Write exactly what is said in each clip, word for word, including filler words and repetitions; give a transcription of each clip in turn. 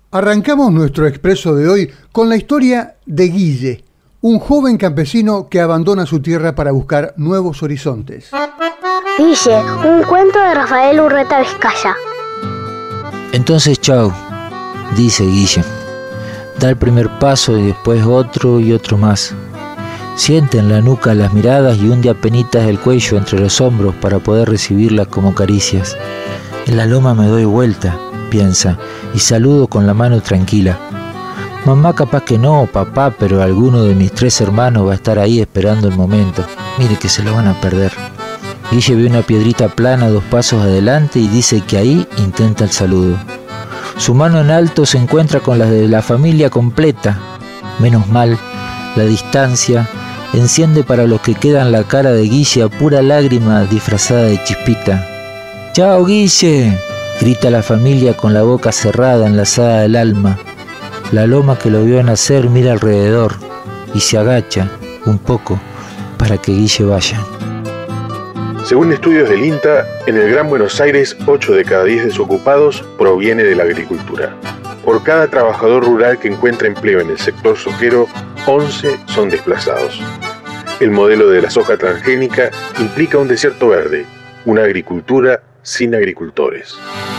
Arrancamos nuestro expreso de hoy con la historia de Guille, un joven campesino que abandona su tierra para buscar nuevos horizontes. Guille, un cuento de Rafael Urreta Vizcaya. Entonces, chao, dice Guille. Da el primer paso y después otro y otro más. Siente en la nuca las miradas y hunde apenitas el cuello entre los hombros para poder recibirlas como caricias. En la loma me doy vuelta, piensa, y saludo con la mano tranquila. Mamá capaz que no, papá, pero alguno de mis tres hermanos va a estar ahí esperando el momento. Mire que se lo van a perder. Guille ve una piedrita plana dos pasos adelante y dice que ahí intenta el saludo. Su mano en alto se encuentra con la de la familia completa. Menos mal, la distancia enciende para los que quedan la cara de Guille a pura lágrima disfrazada de chispita. ¡Chao, Guille!, grita la familia con la boca cerrada, enlazada al alma. La loma que lo vio nacer mira alrededor y se agacha un poco para que Guille vaya. Según estudios del INTA, en el Gran Buenos Aires, ocho de cada diez desocupados proviene de la agricultura. Por cada trabajador rural que encuentra empleo en el sector sojero, once son desplazados. El modelo de la soja transgénica implica un desierto verde, una agricultura sin agricultores.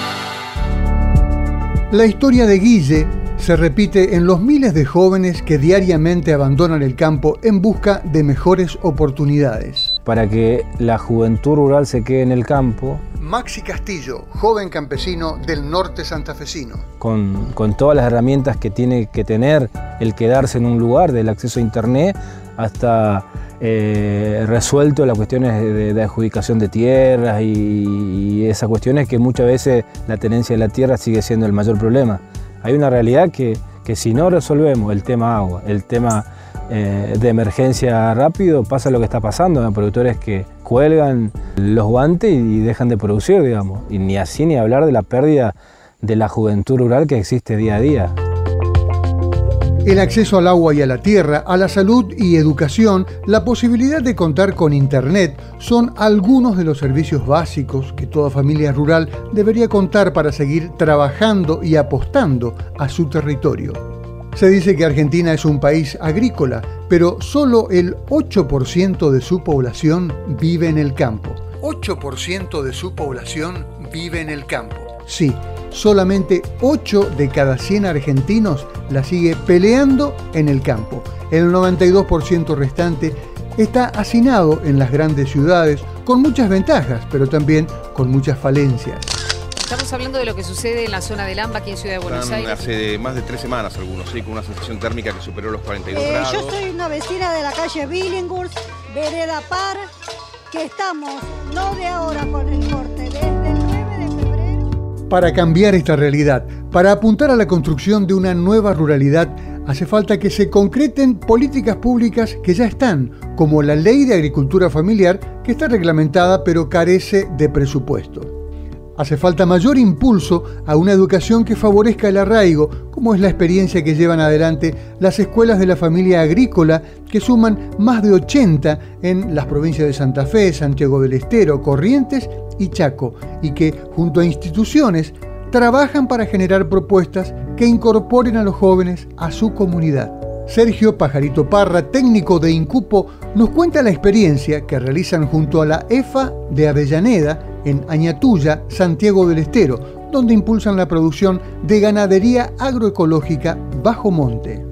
La historia de Guille se repite en los miles de jóvenes que diariamente abandonan el campo en busca de mejores oportunidades. Para que la juventud rural se quede en el campo. Maxi Castillo, joven campesino del norte santafesino. Con, con todas las herramientas que tiene que tener el quedarse en un lugar, del acceso a internet hasta eh, resuelto las cuestiones de, de adjudicación de tierras y, y esas cuestiones que muchas veces la tenencia de la tierra sigue siendo el mayor problema. Hay una realidad que, que si no resolvemos el tema agua, el tema eh, de emergencia rápido, pasa lo que está pasando. Hay productores que cuelgan los guantes y dejan de producir, digamos. Y ni así ni hablar de la pérdida de la juventud rural que existe día a día. El acceso al agua y a la tierra, a la salud y educación, la posibilidad de contar con internet son algunos de los servicios básicos que toda familia rural debería contar para seguir trabajando y apostando a su territorio. Se dice que Argentina es un país agrícola, pero solo el ocho por ciento de su población vive en el campo. ocho por ciento de su población vive en el campo. Sí, solamente ocho de cada cien argentinos la sigue peleando en el campo. El noventa y dos por ciento restante está hacinado en las grandes ciudades, con muchas ventajas, pero también con muchas falencias. Estamos hablando de lo que sucede en la zona del AMBA, aquí en Ciudad de Buenos Están Aires. Hace más de tres semanas algunos, sí, con una sensación térmica que superó los cuarenta y dos eh, grados. Yo soy una vecina de la calle Billinghurst, Vereda Par, que estamos, no de ahora con el corte, desde el nueve de febrero. Para cambiar esta realidad, para apuntar a la construcción de una nueva ruralidad, hace falta que se concreten políticas públicas que ya están, como la Ley de Agricultura Familiar, que está reglamentada pero carece de presupuesto. Hace falta mayor impulso a una educación que favorezca el arraigo, como es la experiencia que llevan adelante las escuelas de la familia agrícola, que suman más de ochenta en las provincias de Santa Fe, Santiago del Estero, Corrientes y Chaco, y que, junto a instituciones, trabajan para generar propuestas que incorporen a los jóvenes a su comunidad. Sergio Pajarito Parra, técnico de INCUPO, nos cuenta la experiencia que realizan junto a la EFA de Avellaneda, en Añatuya, Santiago del Estero, donde impulsan la producción de ganadería agroecológica bajo monte.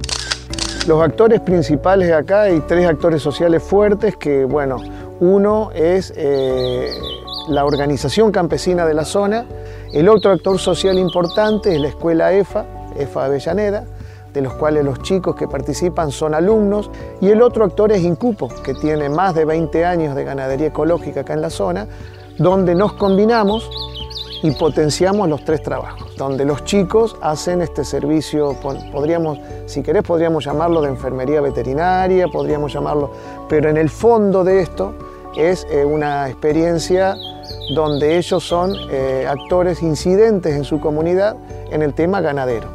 Los actores principales de acá, hay tres actores sociales fuertes que, bueno, uno es eh, la organización campesina de la zona, el otro actor social importante es la escuela EFA, EFA Avellaneda, de los cuales los chicos que participan son alumnos, y el otro actor es INCUPO, que tiene más de veinte años de ganadería ecológica acá en la zona, donde nos combinamos y potenciamos los tres trabajos, donde los chicos hacen este servicio, podríamos, si querés podríamos llamarlo de enfermería veterinaria, podríamos llamarlo, pero en el fondo de esto es eh, una experiencia donde ellos son eh, actores incidentes en su comunidad en el tema ganadero.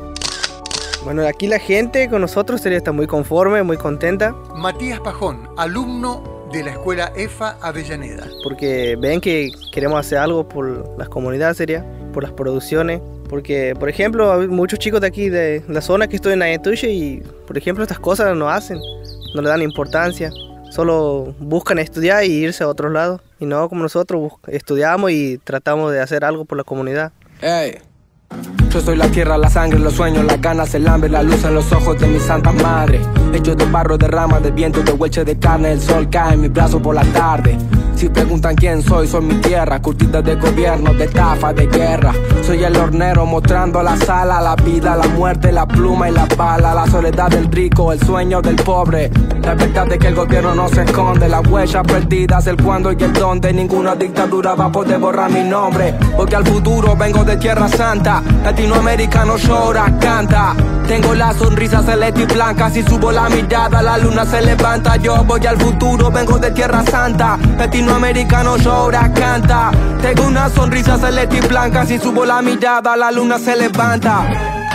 Bueno, aquí la gente con nosotros sería está muy conforme, muy contenta. Matías Pajón, alumno de la escuela EFA Avellaneda. Porque ven que queremos hacer algo por las comunidades, sería, por las producciones. Porque, por ejemplo, hay muchos chicos de aquí, de la zona que estoy en Ayacucho, y, por ejemplo, estas cosas no hacen, no le dan importancia. Solo buscan estudiar y irse a otros lados. Y no como nosotros, estudiamos y tratamos de hacer algo por la comunidad. Hey. Yo soy la tierra, la sangre, los sueños, las ganas, el hambre, la luz en los ojos de mi santa madre. Hecho de barro, de ramas, de viento, de hueche de carne, el sol cae en mis brazos por la tarde. Si preguntan quién soy, soy mi tierra, curtida de gobierno, de estafa, de guerra. Soy el hornero mostrando la sala, la vida, la muerte, la pluma y la bala. La soledad del rico, el sueño del pobre. La verdad es que el gobierno no se esconde, las huellas perdidas, el cuándo y el dónde. Ninguna dictadura va a poder borrar mi nombre, porque al futuro vengo de Tierra Santa. Latinoamericano llora, canta. Tengo la sonrisa celeste y blanca, si subo la mirada la luna se levanta. Yo voy al futuro, vengo de Tierra Santa. Latinoamericano llora, canta. Tengo una sonrisa celeste y blanca, si subo la mirada la luna se levanta.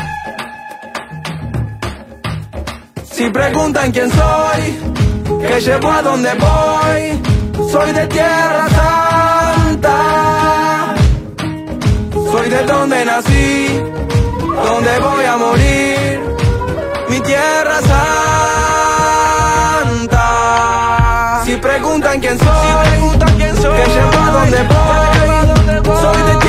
Si preguntan quién soy, que llevo a donde voy, soy de Tierra Santa. Soy de donde nací, donde voy a morir, mi Tierra Santa. Si preguntan quién soy, si preguntan quién soy, que llevo a donde voy, soy de Tierra Santa.